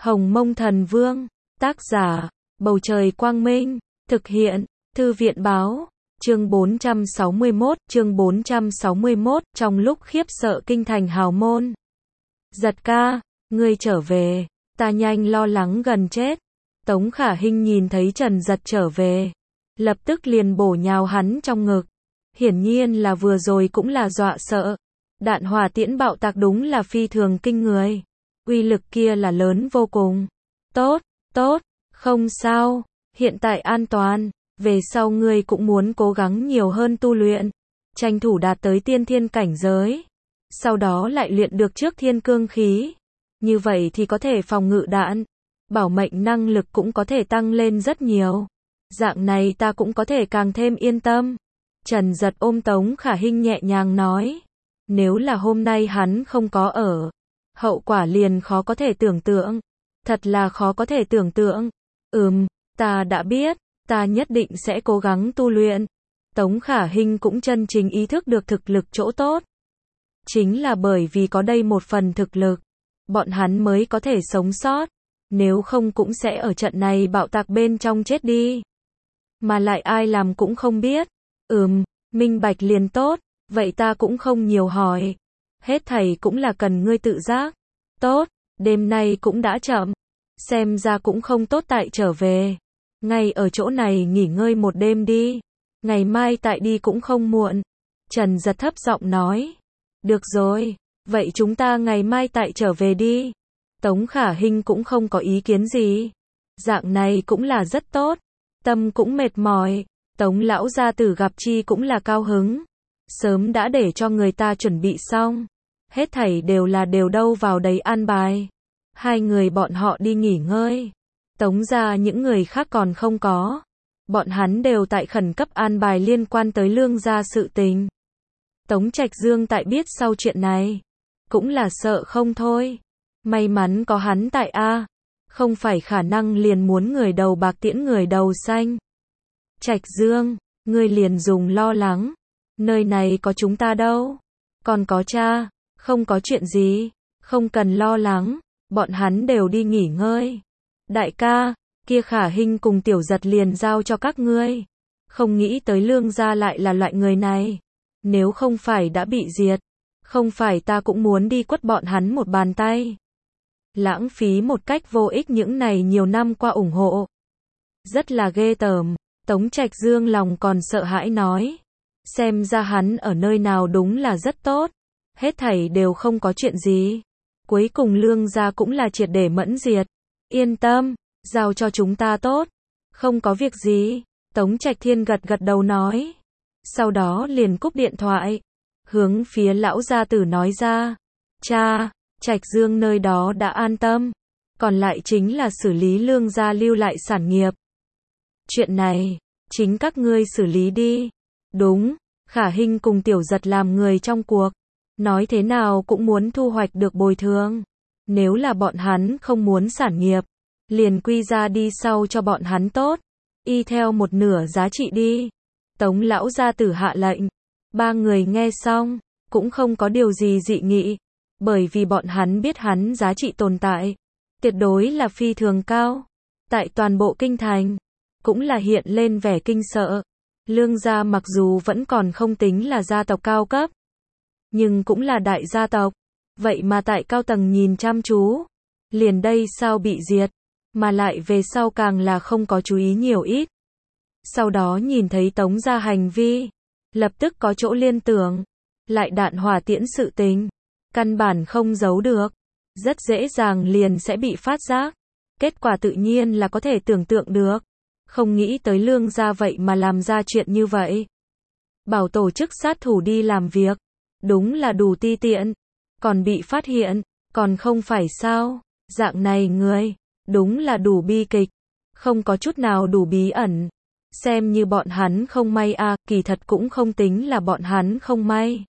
Hồng Mông Thần Vương, tác giả, Bầu Trời Quang Minh, thực hiện, Thư viện Báo, chương 461, trong lúc khiếp sợ kinh thành hào môn. Giật ca, ngươi trở về, ta nhanh lo lắng gần chết. Tống Khả Hinh nhìn thấy Trần Giật trở về, lập tức liền bổ nhào hắn trong ngực. Hiển nhiên là vừa rồi cũng là dọa sợ. Đạn hỏa tiễn bạo tạc đúng là phi thường kinh người. Uy lực kia là lớn vô cùng. Tốt, không sao, hiện tại an toàn, về sau ngươi cũng muốn cố gắng nhiều hơn tu luyện, tranh thủ đạt tới tiên thiên cảnh giới, sau đó lại luyện được trước thiên cương khí. Như vậy thì có thể phòng ngự đạn, bảo mệnh năng lực cũng có thể tăng lên rất nhiều. Dạng này ta cũng có thể càng thêm yên tâm. Trần Giật ôm Tống Khả Hinh nhẹ nhàng nói. Nếu là hôm nay hắn không có ở, hậu quả liền khó có thể tưởng tượng. Thật là khó có thể tưởng tượng. Ta đã biết, ta nhất định sẽ cố gắng tu luyện. Tống Khả Hinh cũng chân chính ý thức được thực lực chỗ tốt. Chính là bởi vì có đây một phần thực lực, bọn hắn mới có thể sống sót. Nếu không cũng sẽ ở trận này bạo tạc bên trong chết đi. Mà lại ai làm cũng không biết. Minh bạch liền tốt, vậy ta cũng không nhiều hỏi. Hết thảy cũng là cần ngươi tự giác. Tốt, đêm nay cũng đã chậm. Xem ra cũng không tốt tại trở về. Ngay ở chỗ này nghỉ ngơi một đêm đi. Ngày mai tại đi cũng không muộn. Trần Giật thấp giọng nói. Được rồi, vậy chúng ta ngày mai tại trở về đi. Tống Khả Hinh cũng không có ý kiến gì. Dạng này cũng là rất tốt. Tâm cũng mệt mỏi. Tống lão gia tử gặp chi cũng là cao hứng. Sớm đã để cho người ta chuẩn bị xong. Hết thảy đều là đều đâu vào đấy an bài. Hai người bọn họ đi nghỉ ngơi. Tống ra những người khác còn không có. Bọn hắn đều tại khẩn cấp an bài liên quan tới Lương gia sự tình. Tống Trạch Dương tại biết sau chuyện này, cũng là sợ không thôi. May mắn có hắn tại a, không phải khả năng liền muốn người đầu bạc tiễn người đầu xanh. Trạch Dương, ngươi liền dùng lo lắng. Nơi này có chúng ta đâu. Còn có cha, không có chuyện gì, không cần lo lắng, bọn hắn đều đi nghỉ ngơi. Đại ca, kia Khả Hinh cùng Tiểu Giật liền giao cho các ngươi. Không nghĩ tới Lương gia lại là loại người này. Nếu không phải đã bị diệt, không phải ta cũng muốn đi quất bọn hắn một bàn tay. Lãng phí một cách vô ích những này nhiều năm qua ủng hộ. Rất là ghê tởm. Tống Trạch Dương lòng còn sợ hãi nói. Xem ra hắn ở nơi nào đúng là rất tốt. Hết thảy đều không có chuyện gì. Cuối cùng Lương gia cũng là triệt để mẫn diệt. Yên tâm, giao cho chúng ta tốt. Không có việc gì. Tống Trạch Thiên gật gật đầu nói. Sau đó liền cúp điện thoại. Hướng phía lão gia tử nói ra. Cha, Trạch Dương nơi đó đã an tâm. Còn lại chính là xử lý Lương gia lưu lại sản nghiệp. Chuyện này, chính các ngươi xử lý đi. Đúng, Khả Hinh cùng Tiểu Giật làm người trong cuộc. Nói thế nào cũng muốn thu hoạch được bồi thường. Nếu là bọn hắn không muốn sản nghiệp, liền quy ra đi sau cho bọn hắn tốt. Y theo một nửa giá trị đi. Tống lão gia tử hạ lệnh. Ba người nghe xong, cũng không có điều gì dị nghị. Bởi vì bọn hắn biết hắn giá trị tồn tại. Tuyệt đối là phi thường cao. Tại toàn bộ kinh thành, cũng là hiện lên vẻ kinh sợ. Lương gia mặc dù vẫn còn không tính là gia tộc cao cấp, nhưng cũng là đại gia tộc. Vậy mà tại cao tầng nhìn chăm chú, liền đây sao bị diệt, mà lại về sau càng là không có chú ý nhiều ít. Sau đó nhìn thấy Tống gia hành vi, lập tức có chỗ liên tưởng, lại đạn hỏa tiễn sự tình, căn bản không giấu được, rất dễ dàng liền sẽ bị phát giác. Kết quả tự nhiên là có thể tưởng tượng được. Không nghĩ tới Lương gia vậy mà làm ra chuyện như vậy. Bảo tổ chức sát thủ đi làm việc, đúng là đủ ti tiện, còn bị phát hiện, còn không phải sao? Dạng này người, đúng là đủ bi kịch, không có chút nào đủ bí ẩn. Xem như bọn hắn không may kỳ thật cũng không tính là bọn hắn không may.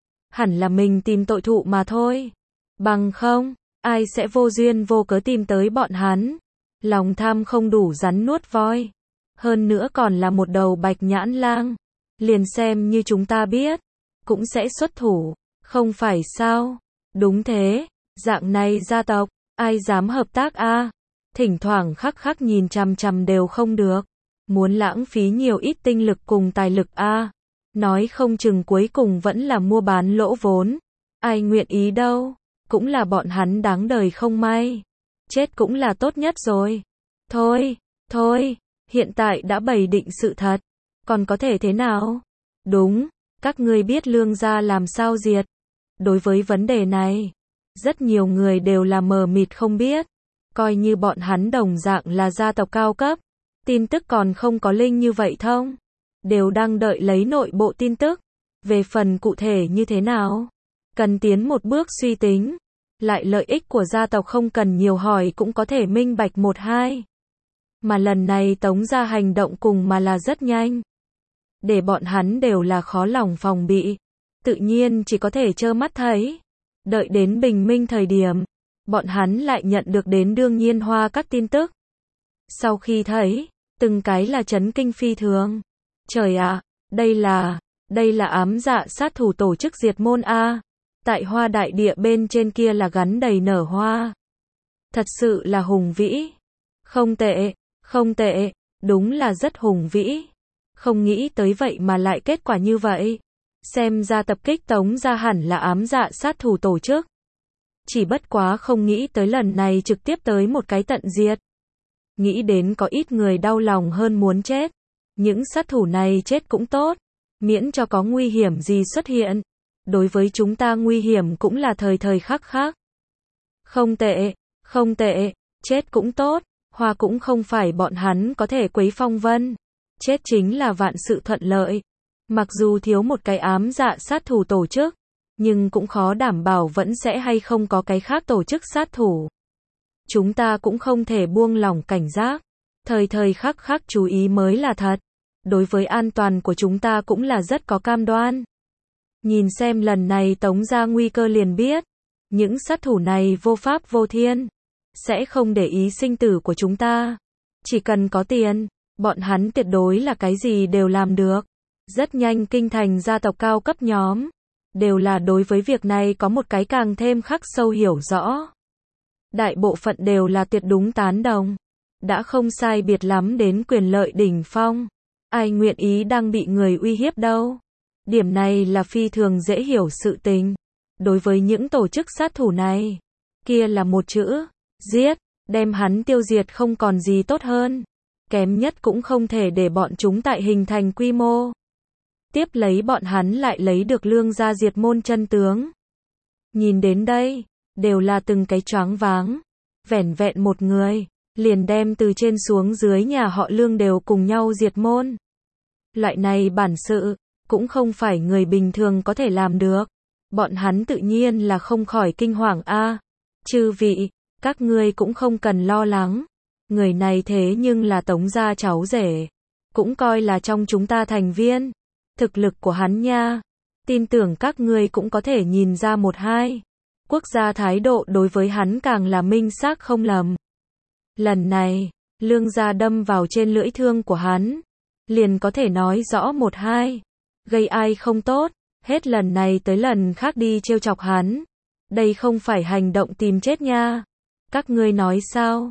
Hẳn là mình tìm tội thụ mà thôi. Bằng không, ai sẽ vô duyên vô cớ tìm tới bọn hắn. Lòng tham không đủ rắn nuốt voi. Hơn nữa còn là một đầu bạch nhãn lang. Liền xem như chúng ta biết, cũng sẽ xuất thủ, không phải sao? Đúng thế, dạng này gia tộc, Ai dám hợp tác a? Thỉnh thoảng khắc khắc nhìn chằm chằm đều không được. Muốn lãng phí nhiều ít tinh lực cùng tài lực a? Nói không chừng cuối cùng vẫn là mua bán lỗ vốn. Ai nguyện ý đâu, cũng là bọn hắn đáng đời không may. Chết cũng là tốt nhất rồi. Thôi, hiện tại đã bày định sự thật, còn có thể thế nào? Đúng, các ngươi biết Lương gia làm sao diệt. Đối với vấn đề này, rất nhiều người đều là mờ mịt không biết, coi như bọn hắn đồng dạng là gia tộc cao cấp, tin tức còn không có linh như vậy thông, đều đang đợi lấy nội bộ tin tức. Về phần cụ thể như thế nào, cần tiến một bước suy tính, lại lợi ích của gia tộc không cần nhiều hỏi cũng có thể minh bạch một hai. Mà lần này Tống gia hành động cùng mà là rất nhanh, để bọn hắn đều là khó lòng phòng bị, tự nhiên chỉ có thể trơ mắt thấy. Đợi đến bình minh thời điểm, bọn hắn lại nhận được đến Đương Nhiên Hoa các tin tức. Sau khi thấy, từng cái là chấn kinh phi thường. Trời ạ, đây là ám dạ sát thủ tổ chức diệt môn a. Tại Hoa Đại Địa bên trên kia là gắn đầy nở hoa. Thật sự là hùng vĩ. Không tệ, đúng là rất hùng vĩ. Không nghĩ tới vậy mà lại kết quả như vậy. Xem ra tập kích Tống gia hẳn là ám dạ sát thủ tổ chức. Chỉ bất quá không nghĩ tới lần này trực tiếp tới một cái tận diệt. Nghĩ đến có ít người đau lòng hơn muốn chết. Những sát thủ này chết cũng tốt, miễn cho có nguy hiểm gì xuất hiện. Đối với chúng ta nguy hiểm cũng là thời thời khắc khắc. Không tệ, chết cũng tốt, hoa cũng không phải bọn hắn có thể quấy phong vân. Chết chính là vạn sự thuận lợi. Mặc dù thiếu một cái ám dạ sát thủ tổ chức, nhưng cũng khó đảm bảo vẫn sẽ hay không có cái khác tổ chức sát thủ. Chúng ta cũng không thể buông lỏng cảnh giác, thời thời khắc khắc chú ý mới là thật. Đối với an toàn của chúng ta cũng là rất có cam đoan. Nhìn xem lần này Tống gia nguy cơ liền biết, những sát thủ này vô pháp vô thiên, sẽ không để ý sinh tử của chúng ta. Chỉ cần có tiền, bọn hắn tuyệt đối là cái gì đều làm được. Rất nhanh kinh thành gia tộc cao cấp nhóm, đều là đối với việc này có một cái càng thêm khắc sâu hiểu rõ. Đại bộ phận đều là tuyệt đúng tán đồng. Đã không sai biệt lắm đến quyền lợi đỉnh phong. Ai nguyện ý đang bị người uy hiếp đâu. Điểm này là phi thường dễ hiểu sự tình. Đối với những tổ chức sát thủ này, kia là một chữ, giết, đem hắn tiêu diệt không còn gì tốt hơn. Kém nhất cũng không thể để bọn chúng tại hình thành quy mô. Tiếp lấy bọn hắn lại lấy được Lương gia diệt môn chân tướng. Nhìn đến đây, đều là từng cái choáng váng. Vẻn vẹn một người, liền đem từ trên xuống dưới nhà họ Lương đều cùng nhau diệt môn. Loại này bản sự, cũng không phải người bình thường có thể làm được. Bọn hắn tự nhiên là không khỏi kinh hoàng a. Chư vị, các ngươi cũng không cần lo lắng. Người này thế nhưng là Tống gia cháu rể, cũng coi là trong chúng ta thành viên. Thực lực của hắn nha, tin tưởng các ngươi cũng có thể nhìn ra một hai. Quốc gia thái độ đối với hắn càng là minh xác không lầm. Lần này, Lương gia đâm vào trên lưỡi thương của hắn, liền có thể nói rõ một hai. Gây ai không tốt, hết lần này tới lần khác đi trêu chọc hắn. Đây không phải hành động tìm chết nha. Các ngươi nói sao?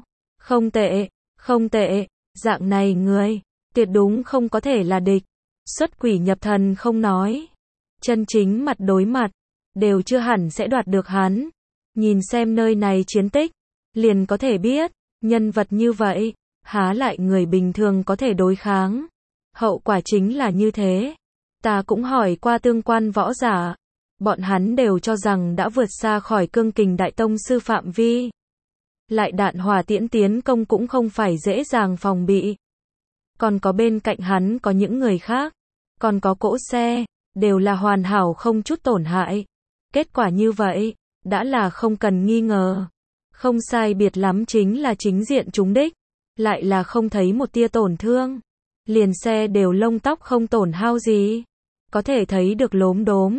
Không tệ, dạng này người, tuyệt đúng không có thể là địch. Xuất quỷ nhập thần không nói. Chân chính mặt đối mặt, đều chưa hẳn sẽ đoạt được hắn. Nhìn xem nơi này chiến tích, liền có thể biết, nhân vật như vậy, há lại người bình thường có thể đối kháng. Hậu quả chính là như thế. Ta cũng hỏi qua tương quan võ giả, bọn hắn đều cho rằng đã vượt xa khỏi cương kình đại tông sư phạm vi. Lại đạn hỏa tiễn tiến công cũng không phải dễ dàng phòng bị. Còn có bên cạnh hắn có những người khác, còn có cỗ xe, đều là hoàn hảo không chút tổn hại. Kết quả như vậy, đã là không cần nghi ngờ. Không sai biệt lắm chính là chính diện trúng đích, lại là không thấy một tia tổn thương. Liền xe đều lông tóc không tổn hao gì. Có thể thấy được lốm đốm.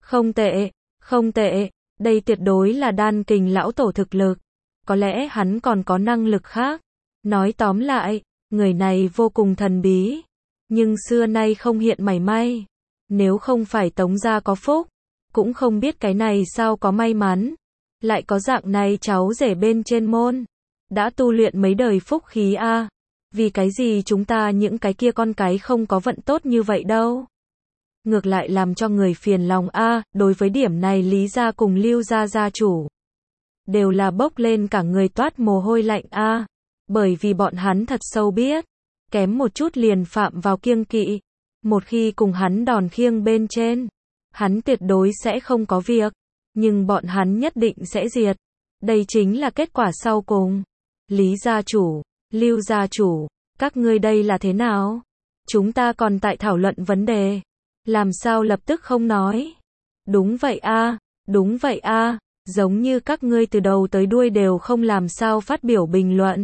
Không tệ, đây tuyệt đối là đan kình lão tổ thực lực. Có lẽ hắn còn có năng lực khác. Nói tóm lại, người này vô cùng thần bí, nhưng xưa nay không hiện mảy may. Nếu không phải Tống gia có phúc, cũng không biết cái này sao có may mắn. Lại có dạng này cháu rể bên trên môn. Đã tu luyện mấy đời phúc khí a. Vì cái gì chúng ta những cái kia con cái không có vận tốt như vậy đâu. Ngược lại làm cho người phiền lòng a. Đối với điểm này Lý gia cùng Lưu gia gia chủ đều là bốc lên cả người toát mồ hôi lạnh a. Bởi vì bọn hắn thật sâu biết, kém một chút liền phạm vào kiêng kỵ. Một khi cùng hắn đòn khiêng bên trên, hắn tuyệt đối sẽ không có việc, nhưng bọn hắn nhất định sẽ diệt. Đây chính là kết quả sau cùng. Lý gia chủ, Lưu gia chủ, các ngươi đây là thế nào? Chúng ta còn tại thảo luận vấn đề, làm sao lập tức không nói? Đúng vậy a, đúng vậy a, giống như các ngươi từ đầu tới đuôi đều không làm sao phát biểu bình luận.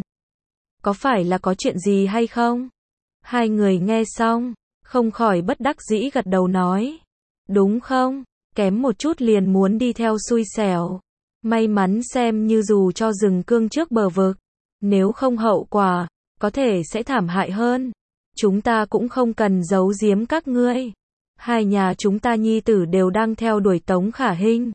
Có phải là có chuyện gì hay không? Hai người nghe xong, không khỏi bất đắc dĩ gật đầu nói. Đúng không? Kém một chút liền muốn đi theo xui xẻo. May mắn xem như dù cho rừng cương trước bờ vực. Nếu không hậu quả, có thể sẽ thảm hại hơn. Chúng ta cũng không cần giấu giếm các ngươi. Hai nhà chúng ta nhi tử đều đang theo đuổi Tống Khả Hinh.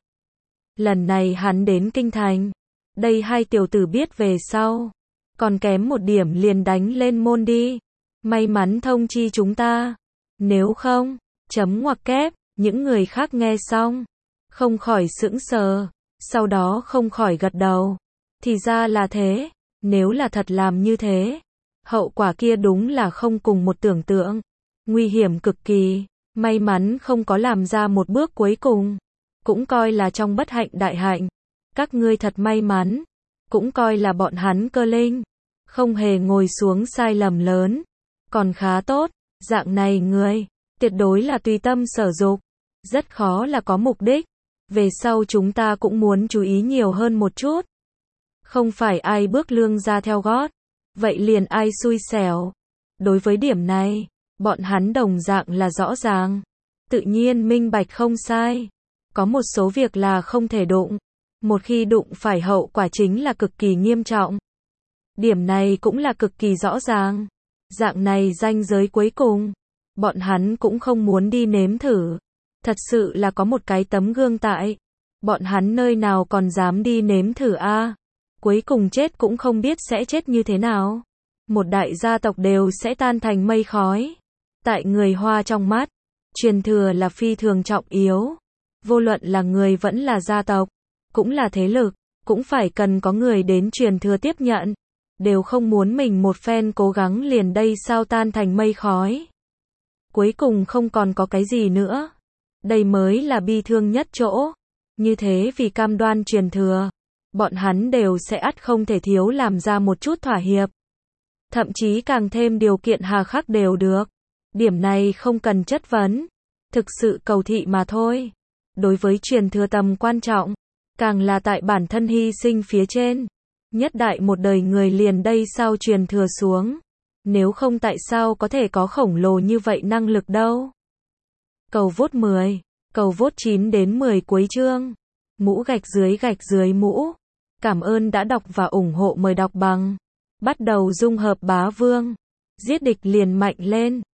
Lần này hắn đến kinh thành. Đây hai tiểu tử biết về sau. Còn kém một điểm liền đánh lên môn đi. May mắn thông chi chúng ta. Nếu không, chấm ngoặc kép, những người khác nghe xong. Không khỏi sững sờ. Sau đó không khỏi gật đầu. Thì ra là thế. Nếu là thật làm như thế, hậu quả kia đúng là không cùng một tưởng tượng. Nguy hiểm cực kỳ. May mắn không có làm ra một bước cuối cùng. Cũng coi là trong bất hạnh đại hạnh. Các ngươi thật may mắn. Cũng coi là bọn hắn cơ linh. Không hề ngồi xuống sai lầm lớn. Còn khá tốt. Dạng này người, tuyệt đối là tùy tâm sở dục. Rất khó là có mục đích. Về sau chúng ta cũng muốn chú ý nhiều hơn một chút. Không phải ai bước lương ra theo gót. Vậy liền ai xui xẻo. Đối với điểm này, bọn hắn đồng dạng là rõ ràng. Tự nhiên minh bạch không sai. Có một số việc là không thể đụng. Một khi đụng phải hậu quả chính là cực kỳ nghiêm trọng. Điểm này cũng là cực kỳ rõ ràng. Dạng này ranh giới cuối cùng, bọn hắn cũng không muốn đi nếm thử. Thật sự là có một cái tấm gương tại. Bọn hắn nơi nào còn dám đi nếm thử a? Cuối cùng chết cũng không biết sẽ chết như thế nào. Một đại gia tộc đều sẽ tan thành mây khói. Tại người Hoa trong mắt, truyền thừa là phi thường trọng yếu. Vô luận là người vẫn là gia tộc, cũng là thế lực, cũng phải cần có người đến truyền thừa tiếp nhận. Đều không muốn mình một phen cố gắng liền đây sao tan thành mây khói. Cuối cùng không còn có cái gì nữa. Đây mới là bi thương nhất chỗ. Như thế vì cam đoan truyền thừa, bọn hắn đều sẽ ắt không thể thiếu làm ra một chút thỏa hiệp. Thậm chí càng thêm điều kiện hà khắc đều được. Điểm này không cần chất vấn. Thực sự cầu thị mà thôi. Đối với truyền thừa tầm quan trọng, càng là tại bản thân hy sinh phía trên. Nhất đại một đời người liền đây sao truyền thừa xuống. Nếu không tại sao có thể có khổng lồ như vậy năng lực đâu. Cầu vote 10, cầu vote 9 đến 10 cuối chương. Mũ gạch dưới mũ. Cảm ơn đã đọc và ủng hộ, mời đọc bằng. Bắt đầu dung hợp bá vương. Giết địch liền mạnh lên.